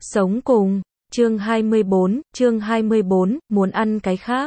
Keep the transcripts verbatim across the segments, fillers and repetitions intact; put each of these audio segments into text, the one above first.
Sống cùng, chương hai mươi bốn, chương hai mươi bốn, muốn ăn cái khác.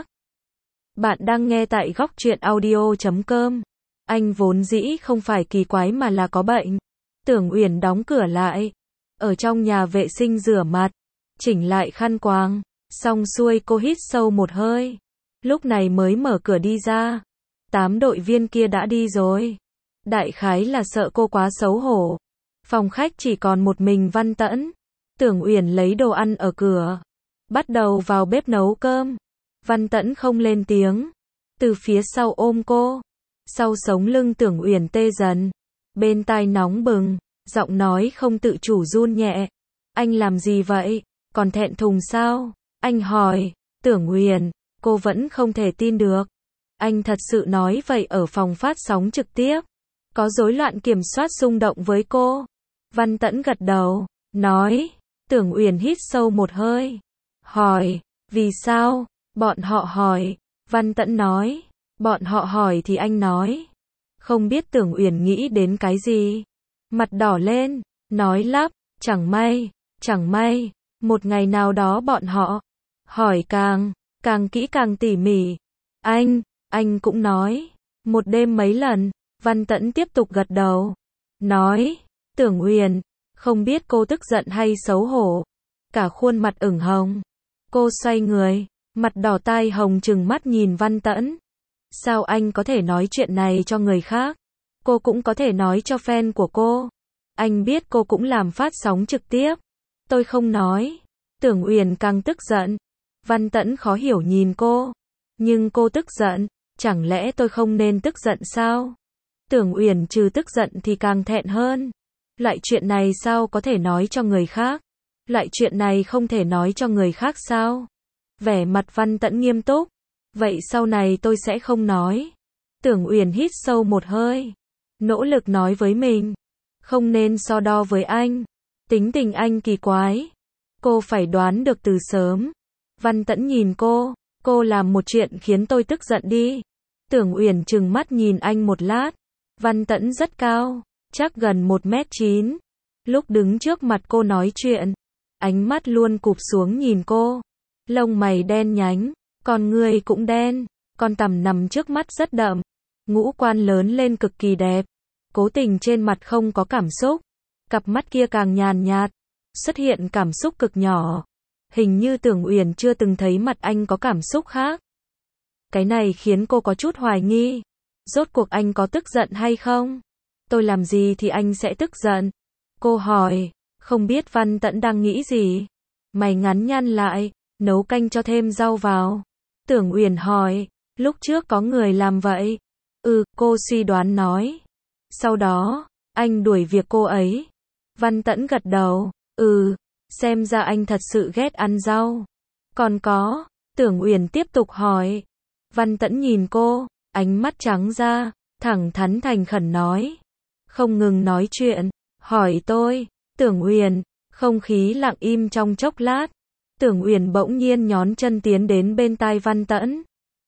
Bạn đang nghe tại góc truyện audio chấm com. Anh vốn dĩ không phải kỳ quái mà là có bệnh. Tưởng Uyển đóng cửa lại, ở trong nhà vệ sinh rửa mặt, chỉnh lại khăn quàng, xong xuôi cô hít sâu một hơi. Lúc này mới mở cửa đi ra. Tám đội viên kia đã đi rồi. Đại khái là sợ cô quá xấu hổ. Phòng khách chỉ còn một mình Văn Tẫn. Tưởng Uyển lấy đồ ăn ở cửa, bắt đầu vào bếp nấu cơm. Văn Tẫn không lên tiếng, từ phía sau ôm cô. Sau sống lưng Tưởng Uyển tê dần, bên tai nóng bừng, giọng nói không tự chủ run nhẹ. Anh làm gì vậy? Còn thẹn thùng sao? Anh hỏi. Tưởng Uyển, cô vẫn không thể tin được. Anh thật sự nói vậy ở phòng phát sóng trực tiếp. Có rối loạn kiểm soát xung động với cô. Văn Tẫn gật đầu, nói. Tưởng Uyển hít sâu một hơi, hỏi, vì sao? Bọn họ hỏi. Văn Tẫn nói, bọn họ hỏi thì anh nói. Không biết Tưởng Uyển nghĩ đến cái gì, mặt đỏ lên, nói lắp, chẳng may, chẳng may, một ngày nào đó bọn họ hỏi càng, càng kỹ càng tỉ mỉ. Anh, anh cũng nói, một đêm mấy lần. Văn Tẫn tiếp tục gật đầu, nói, Tưởng Uyển, không biết cô tức giận hay xấu hổ, cả khuôn mặt ửng hồng. Cô xoay người, mặt đỏ tai hồng trừng mắt nhìn Văn Tẫn. Sao anh có thể nói chuyện này cho người khác? Cô cũng có thể nói cho fan của cô. Anh biết cô cũng làm phát sóng trực tiếp. Tôi không nói. Tưởng Uyển càng tức giận. Văn Tẫn khó hiểu nhìn cô. Nhưng cô tức giận, chẳng lẽ tôi không nên tức giận sao? Tưởng Uyển trừ tức giận thì càng thẹn hơn. Loại chuyện này sao có thể nói cho người khác? Loại chuyện này không thể nói cho người khác sao? Vẻ mặt Văn Tẫn nghiêm túc. Vậy sau này tôi sẽ không nói. Tưởng Uyển hít sâu một hơi, nỗ lực nói với mình. Không nên so đo với anh. Tính tình anh kỳ quái. Cô phải đoán được từ sớm. Văn Tẫn nhìn cô. Cô làm một chuyện khiến tôi tức giận đi. Tưởng Uyển trừng mắt nhìn anh một lát. Văn Tẫn rất cao, chắc gần một mét chín. Lúc đứng trước mặt cô nói chuyện, ánh mắt luôn cụp xuống nhìn cô. Lông mày đen nhánh, con người cũng đen, con tằm nằm trước mắt rất đậm. Ngũ quan lớn lên cực kỳ đẹp. Cố tình trên mặt không có cảm xúc. Cặp mắt kia càng nhàn nhạt, xuất hiện cảm xúc cực nhỏ. Hình như Tưởng Uyển chưa từng thấy mặt anh có cảm xúc khác. Cái này khiến cô có chút hoài nghi. Rốt cuộc anh có tức giận hay không? Tôi làm gì thì anh sẽ tức giận? Cô hỏi. Không biết Văn Tẫn đang nghĩ gì. Mày ngắn nhăn lại, nấu canh cho thêm rau vào. Tưởng Uyển hỏi. Lúc trước có người làm vậy. Ừ, cô suy đoán nói. Sau đó, anh đuổi việc cô ấy. Văn Tẫn gật đầu. Ừ, xem ra anh thật sự ghét ăn rau. Còn có, Tưởng Uyển tiếp tục hỏi. Văn Tẫn nhìn cô, ánh mắt trắng ra, thẳng thắn thành khẩn nói. Không ngừng nói chuyện, hỏi tôi. Tưởng Uyển, không khí lặng im trong chốc lát. Tưởng Uyển bỗng nhiên nhón chân tiến đến bên tai Văn Tẫn.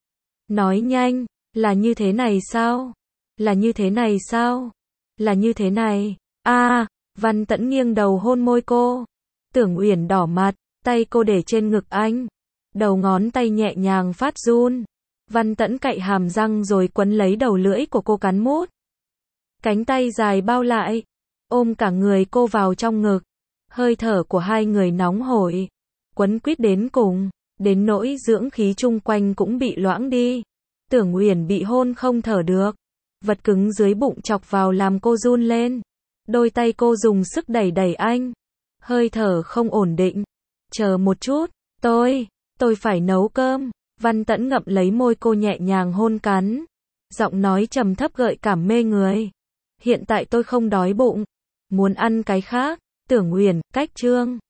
Nói nhanh, là như thế này sao? Là như thế này sao? Là như thế này. A, à, Văn Tẫn nghiêng đầu hôn môi cô. Tưởng Uyển đỏ mặt, tay cô để trên ngực anh. Đầu ngón tay nhẹ nhàng phát run. Văn Tẫn cạy hàm răng rồi quấn lấy đầu lưỡi của cô cắn mút. Cánh tay dài bao lại, ôm cả người cô vào trong ngực. Hơi thở của hai người nóng hổi, quấn quýt đến cùng, đến nỗi dưỡng khí chung quanh cũng bị loãng đi. Tưởng Uyển bị hôn không thở được. Vật cứng dưới bụng chọc vào làm cô run lên. Đôi tay cô dùng sức đẩy đẩy anh. Hơi thở không ổn định. Chờ một chút, tôi, tôi phải nấu cơm. Văn Tẫn ngậm lấy môi cô nhẹ nhàng hôn cắn. Giọng nói trầm thấp gợi cảm mê người. Hiện tại tôi không đói bụng. Muốn ăn cái khác. Tưởng Uyển, cách chương.